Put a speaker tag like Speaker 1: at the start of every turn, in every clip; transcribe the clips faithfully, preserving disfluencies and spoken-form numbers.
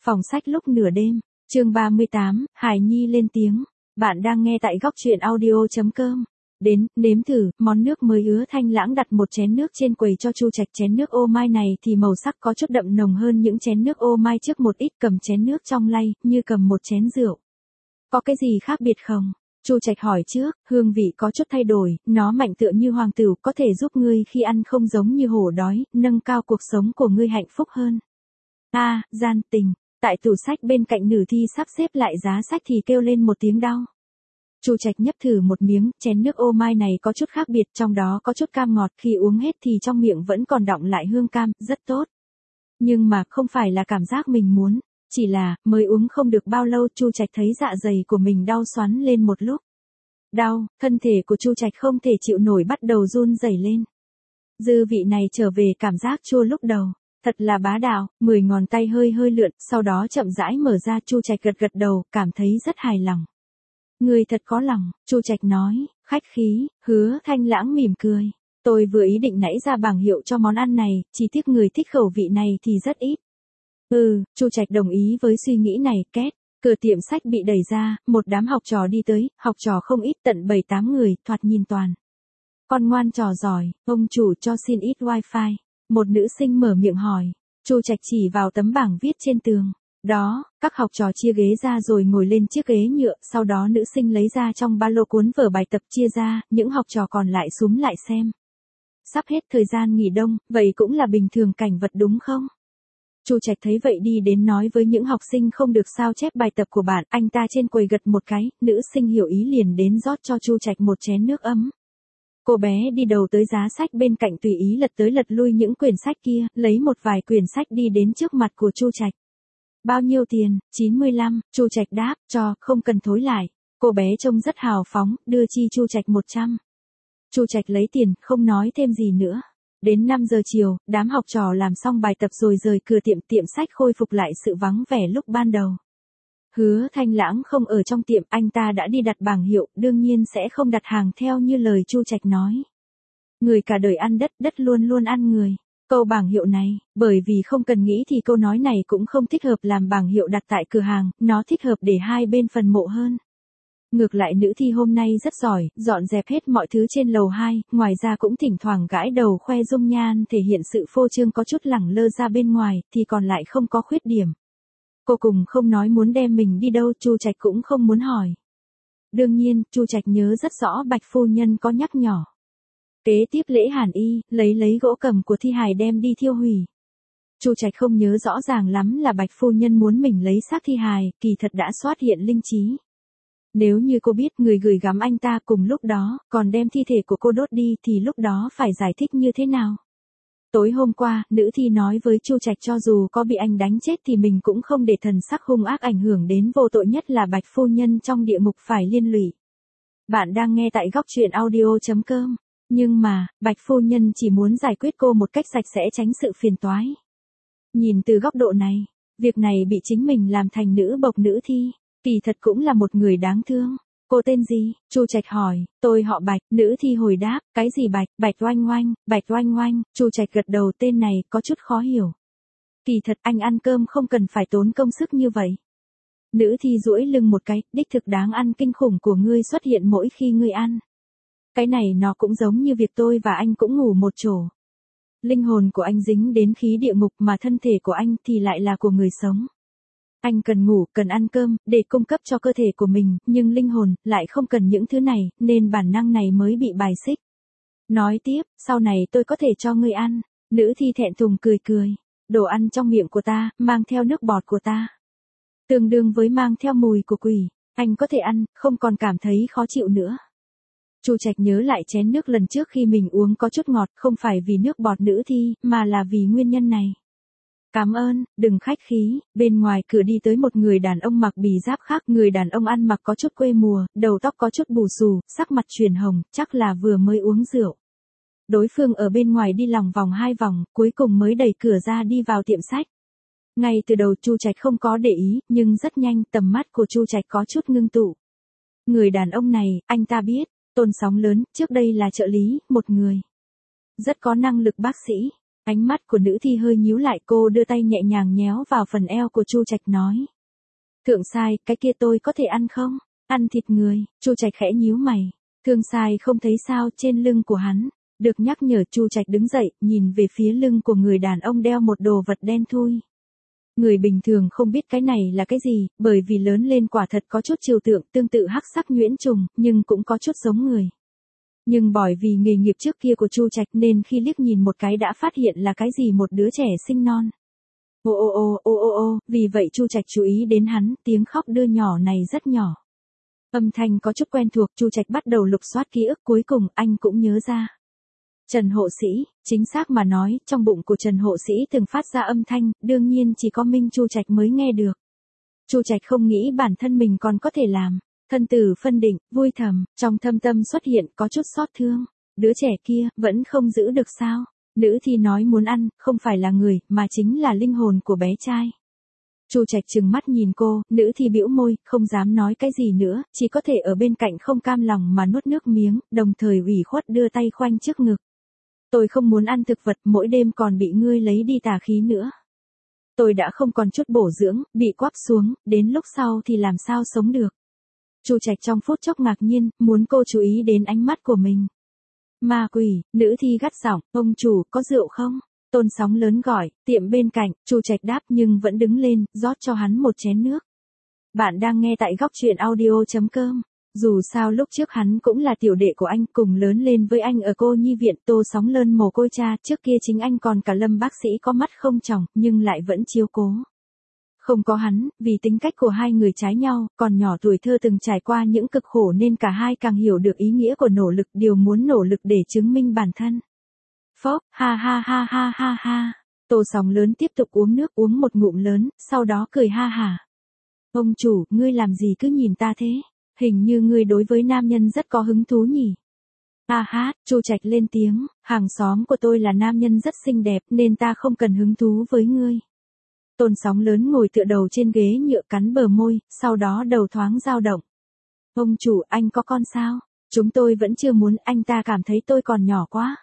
Speaker 1: Phòng sách lúc nửa đêm, chương ba mươi tám, Hải Nhi lên tiếng. Bạn đang nghe tại góc truyện audio.com. Đến, nếm thử, món nước mới Hứa Thanh Lãng đặt một chén nước trên quầy cho Chu Trạch. Chén nước ô mai này thì màu sắc có chút đậm nồng hơn những chén nước ô mai trước một ít. Cầm chén nước trong lay, như cầm một chén rượu. Có cái gì khác biệt không? Chu Trạch hỏi trước, hương vị có chút thay đổi, nó mạnh tựa như hoàng tửu, có thể giúp ngươi khi ăn không giống như hổ đói, nâng cao cuộc sống của ngươi hạnh phúc hơn. A, à, gian tình. Tại tủ sách bên cạnh Nữ Thi sắp xếp lại giá sách thì kêu lên một tiếng đau. Chu Trạch nhấp thử một miếng, chén nước ô mai này có chút khác biệt, trong đó có chút cam ngọt, khi uống hết thì trong miệng vẫn còn đọng lại hương cam, rất tốt. Nhưng mà không phải là cảm giác mình muốn, chỉ là, mới uống không được bao lâu Chu Trạch thấy dạ dày của mình đau xoắn lên một lúc. Đau, thân thể của Chu Trạch không thể chịu nổi bắt đầu run rẩy lên. Dư vị này trở về cảm giác chua lúc đầu. Thật là bá đạo, mười ngón tay hơi hơi lượn, sau đó chậm rãi mở ra. Chu Trạch gật gật đầu, cảm thấy rất hài lòng. Người thật có lòng, Chu Trạch nói, khách khí. Hứa Thanh Lãng mỉm cười. Tôi vừa ý định nãy ra bảng hiệu cho món ăn này, chỉ tiếc người thích khẩu vị này thì rất ít. Ừ, Chu Trạch đồng ý với suy nghĩ này. Két, cửa tiệm sách bị đẩy ra, một đám học trò đi tới, học trò không ít, tận bảy tám người, thoạt nhìn toàn. Con ngoan trò giỏi, ông chủ cho xin ít wifi. Một nữ sinh mở miệng hỏi. Chu Trạch chỉ vào tấm bảng viết trên tường. Đó, các học trò chia ghế ra rồi ngồi lên chiếc ghế nhựa, sau đó nữ sinh lấy ra trong ba lô cuốn vở bài tập chia ra, những học trò còn lại xúm lại xem. Sắp hết thời gian nghỉ đông, vậy cũng là bình thường cảnh vật đúng không? Chu Trạch thấy vậy đi đến nói với những học sinh không được sao chép bài tập của bạn, anh ta trên quầy gật một cái, nữ sinh hiểu ý liền đến rót cho Chu Trạch một chén nước ấm. Cô bé đi đầu tới giá sách bên cạnh tùy ý lật tới lật lui những quyển sách kia, lấy một vài quyển sách đi đến trước mặt của Chu Trạch. Bao nhiêu tiền? chín mươi lăm, Chu Trạch đáp, cho, không cần thối lại. Cô bé trông rất hào phóng, đưa chi Chu Trạch một trăm. Chu Trạch lấy tiền, không nói thêm gì nữa. Đến năm giờ chiều, đám học trò làm xong bài tập rồi rời cửa tiệm, tiệm sách khôi phục lại sự vắng vẻ lúc ban đầu. Hứa Thanh Lãng không ở trong tiệm, anh ta đã đi đặt bảng hiệu, đương nhiên sẽ không đặt hàng theo như lời Chu Trạch nói. Người cả đời ăn đất, đất luôn luôn ăn người. Câu bảng hiệu này, bởi vì không cần nghĩ thì câu nói này cũng không thích hợp làm bảng hiệu đặt tại cửa hàng, nó thích hợp để hai bên phần mộ hơn. Ngược lại Nữ Thi hôm nay rất giỏi, dọn dẹp hết mọi thứ trên lầu hai, ngoài ra cũng thỉnh thoảng gãi đầu khoe dung nhan thể hiện sự phô trương có chút lẳng lơ ra bên ngoài, thì còn lại không có khuyết điểm. Cô cùng không nói muốn đem mình đi đâu, Chu Trạch cũng không muốn hỏi. Đương nhiên, Chu Trạch nhớ rất rõ Bạch phu nhân có nhắc nhỏ. Kế tiếp lễ hàn y, lấy lấy gỗ cầm của thi hài đem đi thiêu hủy. Chu Trạch không nhớ rõ ràng lắm là Bạch phu nhân muốn mình lấy xác thi hài, kỳ thật đã xuất hiện linh trí. Nếu như cô biết người gửi gắm anh ta cùng lúc đó, còn đem thi thể của cô đốt đi thì lúc đó phải giải thích như thế nào? Tối hôm qua, Nữ Thi nói với Chu Trạch cho dù có bị anh đánh chết thì mình cũng không để thần sắc hung ác ảnh hưởng đến vô tội nhất là Bạch phu nhân trong địa ngục phải liên lụy. Bạn đang nghe tại góc truyện audio.com. Nhưng mà, Bạch phu nhân chỉ muốn giải quyết cô một cách sạch sẽ tránh sự phiền toái. Nhìn từ góc độ này, việc này bị chính mình làm thành nữ bộc Nữ Thi, kỳ thật cũng là một người đáng thương. Cô tên gì? Chu Trạch hỏi. Tôi họ Bạch. Nữ Thi hồi đáp. Cái gì Bạch? Bạch oanh oanh. Bạch oanh oanh. Chu Trạch gật đầu, tên này có chút khó hiểu. Kỳ thật anh ăn cơm không cần phải tốn công sức như vậy. Nữ Thi duỗi lưng một cái, đích thực đáng ăn kinh khủng của ngươi xuất hiện mỗi khi ngươi ăn. Cái này nó cũng giống như việc tôi và anh cũng ngủ một chỗ. Linh hồn của anh dính đến khí địa ngục mà thân thể của anh thì lại là của người sống. Anh cần ngủ, cần ăn cơm, để cung cấp cho cơ thể của mình, nhưng linh hồn, lại không cần những thứ này, nên bản năng này mới bị bài xích. Nói tiếp, sau này tôi có thể cho ngươi ăn. Nữ Thi thẹn thùng cười cười. Đồ ăn trong miệng của ta, mang theo nước bọt của ta. Tương đương với mang theo mùi của quỷ. Anh có thể ăn, không còn cảm thấy khó chịu nữa. Chu Trạch nhớ lại chén nước lần trước khi mình uống có chút ngọt, không phải vì nước bọt Nữ Thi, mà là vì nguyên nhân này. Cảm ơn, đừng khách khí. Bên ngoài cửa đi tới một người đàn ông mặc bì giáp khác, người đàn ông ăn mặc có chút quê mùa, đầu tóc có chút bù xù, sắc mặt chuyển hồng, chắc là vừa mới uống rượu. Đối phương ở bên ngoài đi lòng vòng hai vòng, cuối cùng mới đẩy cửa ra đi vào tiệm sách. Ngay từ đầu Chu Trạch không có để ý, nhưng rất nhanh tầm mắt của Chu Trạch có chút ngưng tụ. Người đàn ông này, anh ta biết, Tôn Sóng Lớn, trước đây là trợ lý, một người rất có năng lực bác sĩ. Ánh mắt của nữ thi hơi nhíu lại, cô đưa tay nhẹ nhàng nhéo vào phần eo của Chu Trạch nói. Thượng sai, cái kia tôi có thể ăn không? Ăn thịt người, Chu Trạch khẽ nhíu mày. Thương sai không thấy sao trên lưng của hắn. Được nhắc nhở, Chu Trạch đứng dậy, nhìn về phía lưng của người đàn ông đeo một đồ vật đen thui. Người bình thường không biết cái này là cái gì, bởi vì lớn lên quả thật có chút trừu tượng tương tự hắc sắc nhuyễn trùng, nhưng cũng có chút giống người. Nhưng bởi vì nghề nghiệp trước kia của Chu Trạch nên khi liếc nhìn một cái đã phát hiện là cái gì một đứa trẻ sinh non. Ô ô ô ô ô ô, vì vậy Chu Trạch chú ý đến hắn, tiếng khóc đưa nhỏ này rất nhỏ. Âm thanh có chút quen thuộc, Chu Trạch bắt đầu lục soát ký ức, cuối cùng anh cũng nhớ ra. Trần Hộ Sĩ, chính xác mà nói, trong bụng của Trần Hộ Sĩ từng phát ra âm thanh, đương nhiên chỉ có Minh Chu Trạch mới nghe được. Chu Trạch không nghĩ bản thân mình còn có thể làm, thân tử phân định, vui thầm, trong thâm tâm xuất hiện có chút xót thương. Đứa trẻ kia, vẫn không giữ được sao? Nữ thi nói muốn ăn, không phải là người, mà chính là linh hồn của bé trai. Chu Trạch trừng mắt nhìn cô, nữ thi bĩu môi, không dám nói cái gì nữa, chỉ có thể ở bên cạnh không cam lòng mà nuốt nước miếng, đồng thời ủy khuất đưa tay khoanh trước ngực. Tôi không muốn ăn thực vật, mỗi đêm còn bị ngươi lấy đi tà khí nữa. Tôi đã không còn chút bổ dưỡng, bị quắp xuống, đến lúc sau thì làm sao sống được. Chu Trạch trong phút chốc ngạc nhiên, muốn cô chú ý đến ánh mắt của mình. Ma quỷ, nữ thi gắt giọng, ông chủ, có rượu không? Tôn Sóng Lớn gọi, tiệm bên cạnh, Chu Trạch đáp nhưng vẫn đứng lên, rót cho hắn một chén nước. Bạn đang nghe tại góc truyện audio chấm com. Dù sao lúc trước hắn cũng là tiểu đệ của anh, cùng lớn lên với anh ở cô nhi viện. Tô Sóng Lớn mồ côi cha, trước kia chính anh còn cả Lâm bác sĩ có mắt không tròng, nhưng lại vẫn chiếu cố. Không có hắn, vì tính cách của hai người trái nhau, còn nhỏ tuổi thơ từng trải qua những cực khổ nên cả hai càng hiểu được ý nghĩa của nỗ lực, điều muốn nỗ lực để chứng minh bản thân. Phốc, ha ha ha ha ha ha. Tô Sóng Lớn tiếp tục uống nước, uống một ngụm lớn, sau đó cười ha hả. Ông chủ, ngươi làm gì cứ nhìn ta thế? Hình như ngươi đối với nam nhân rất có hứng thú nhỉ? A hát, Chu Trạch lên tiếng, hàng xóm của tôi là nam nhân rất xinh đẹp nên ta không cần hứng thú với ngươi. Tôn Sóng Lớn ngồi tựa đầu trên ghế nhựa cắn bờ môi, sau đó đầu thoáng dao động. Ông chủ, anh có con sao? Chúng tôi vẫn chưa muốn, anh ta cảm thấy tôi còn nhỏ quá.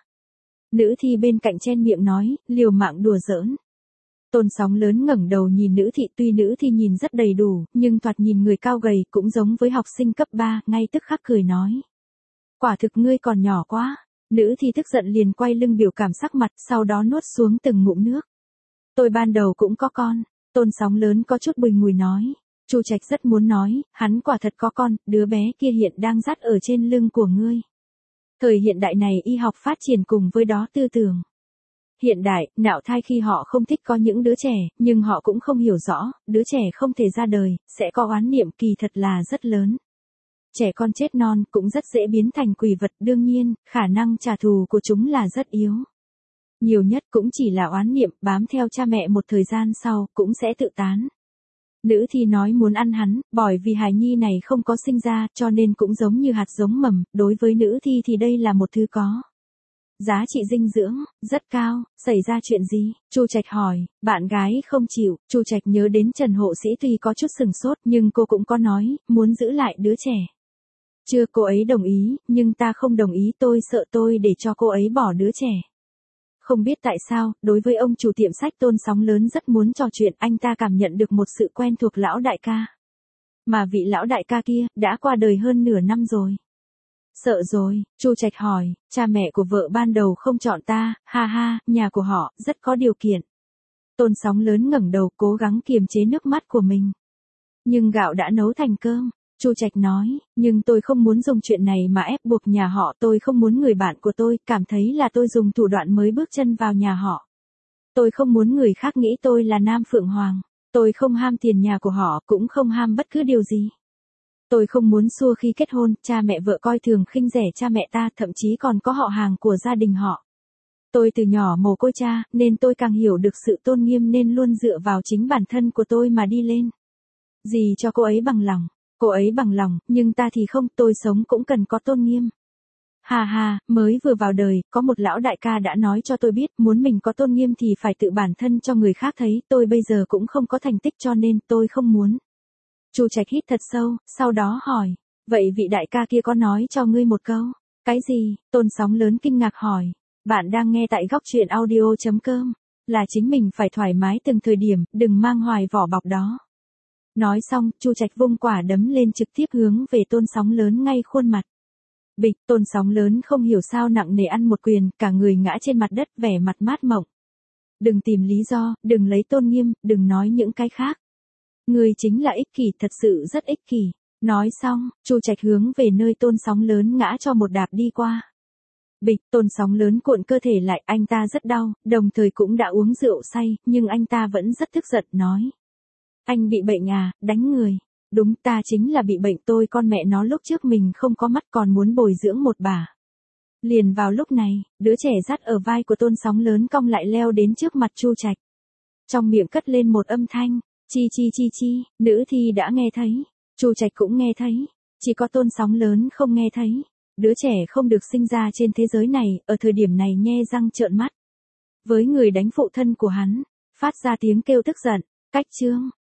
Speaker 1: Nữ thi bên cạnh chen miệng nói, liều mạng đùa giỡn. Tôn Sóng Lớn ngẩng đầu nhìn nữ thị, tuy nữ thi nhìn rất đầy đủ, nhưng thoạt nhìn người cao gầy cũng giống với học sinh cấp ba, ngay tức khắc cười nói. Quả thực ngươi còn nhỏ quá. Nữ thi tức giận liền quay lưng biểu cảm sắc mặt, sau đó nuốt xuống từng ngụm nước. Tôi ban đầu cũng có con. Tôn Sóng Lớn có chút bùi ngùi nói. Chu Trạch rất muốn nói, hắn quả thật có con, đứa bé kia hiện đang dắt ở trên lưng của ngươi. Thời hiện đại này y học phát triển cùng với đó tư tưởng. Hiện đại, nạo thai khi họ không thích có những đứa trẻ, nhưng họ cũng không hiểu rõ, đứa trẻ không thể ra đời, sẽ có oán niệm kỳ thật là rất lớn. Trẻ con chết non cũng rất dễ biến thành quỷ vật, đương nhiên, khả năng trả thù của chúng là rất yếu. Nhiều nhất cũng chỉ là oán niệm, bám theo cha mẹ một thời gian sau, cũng sẽ tự tán. Nữ thi nói muốn ăn hắn, bởi vì hài nhi này không có sinh ra, cho nên cũng giống như hạt giống mầm, đối với nữ thi thì đây là một thứ có giá trị dinh dưỡng rất cao. Xảy ra chuyện gì? Chu Trạch hỏi. Bạn gái không chịu. Chu Trạch nhớ đến Trần Hộ Sĩ tuy có chút sừng sốt, nhưng cô cũng có nói, muốn giữ lại đứa trẻ. Chưa, cô ấy đồng ý, nhưng ta không đồng ý, tôi sợ tôi để cho cô ấy bỏ đứa trẻ. Không biết tại sao, đối với ông chủ tiệm sách Tôn Sóng Lớn rất muốn trò chuyện, anh ta cảm nhận được một sự quen thuộc lão đại ca. Mà vị lão đại ca kia, đã qua đời hơn nửa năm rồi. Sợ rồi, Chu Trạch hỏi, cha mẹ của vợ ban đầu không chọn ta, ha ha, nhà của họ, rất có điều kiện. Tôn Sóng Lớn ngẩng đầu cố gắng kiềm chế nước mắt của mình. Nhưng gạo đã nấu thành cơm. Chu Trạch nói, nhưng tôi không muốn dùng chuyện này mà ép buộc nhà họ, tôi không muốn người bạn của tôi cảm thấy là tôi dùng thủ đoạn mới bước chân vào nhà họ. Tôi không muốn người khác nghĩ tôi là Nam Phượng Hoàng. Tôi không ham tiền nhà của họ, cũng không ham bất cứ điều gì. Tôi không muốn xua khi kết hôn, cha mẹ vợ coi thường khinh rẻ cha mẹ ta, thậm chí còn có họ hàng của gia đình họ. Tôi từ nhỏ mồ côi cha, nên tôi càng hiểu được sự tôn nghiêm nên luôn dựa vào chính bản thân của tôi mà đi lên. Gì cho cô ấy bằng lòng. Cô ấy bằng lòng, nhưng ta thì không, tôi sống cũng cần có tôn nghiêm. Hà hà, mới vừa vào đời, có một lão đại ca đã nói cho tôi biết, muốn mình có tôn nghiêm thì phải tự bản thân cho người khác thấy, tôi bây giờ cũng không có thành tích cho nên tôi không muốn. Chu Trạch hít thật sâu, sau đó hỏi, vậy vị đại ca kia có nói cho ngươi một câu? Cái gì? Tôn Sóng Lớn kinh ngạc hỏi. Bạn đang nghe tại góc chuyện audio chấm com. Là chính mình phải thoải mái từng thời điểm, đừng mang hoài vỏ bọc đó. Nói xong, Chu Trạch vung quả đấm lên trực tiếp hướng về Tôn Sóng Lớn ngay khuôn mặt. Bịch, Tôn Sóng Lớn không hiểu sao nặng nề ăn một quyền, cả người ngã trên mặt đất vẻ mặt mát mộng. Đừng tìm lý do, đừng lấy tôn nghiêm, đừng nói những cái khác. Người chính là ích kỷ, thật sự rất ích kỷ. Nói xong, Chu Trạch hướng về nơi Tôn Sóng Lớn ngã cho một đạp đi qua. Bịch, Tôn Sóng Lớn cuộn cơ thể lại, anh ta rất đau, đồng thời cũng đã uống rượu say, nhưng anh ta vẫn rất tức giận, nói. Anh bị bệnh à, đánh người. Đúng, ta chính là bị bệnh, tôi con mẹ nó lúc trước mình không có mắt còn muốn bồi dưỡng một bà. Liền vào lúc này, đứa trẻ dắt ở vai của Tôn Sóng Lớn cong lại leo đến trước mặt Chu Trạch. Trong miệng cất lên một âm thanh, chi chi chi chi, nữ thi đã nghe thấy, Chu Trạch cũng nghe thấy, chỉ có Tôn Sóng Lớn không nghe thấy. Đứa trẻ không được sinh ra trên thế giới này, ở thời điểm này nhe răng trợn mắt. Với người đánh phụ thân của hắn, phát ra tiếng kêu tức giận, cách chương.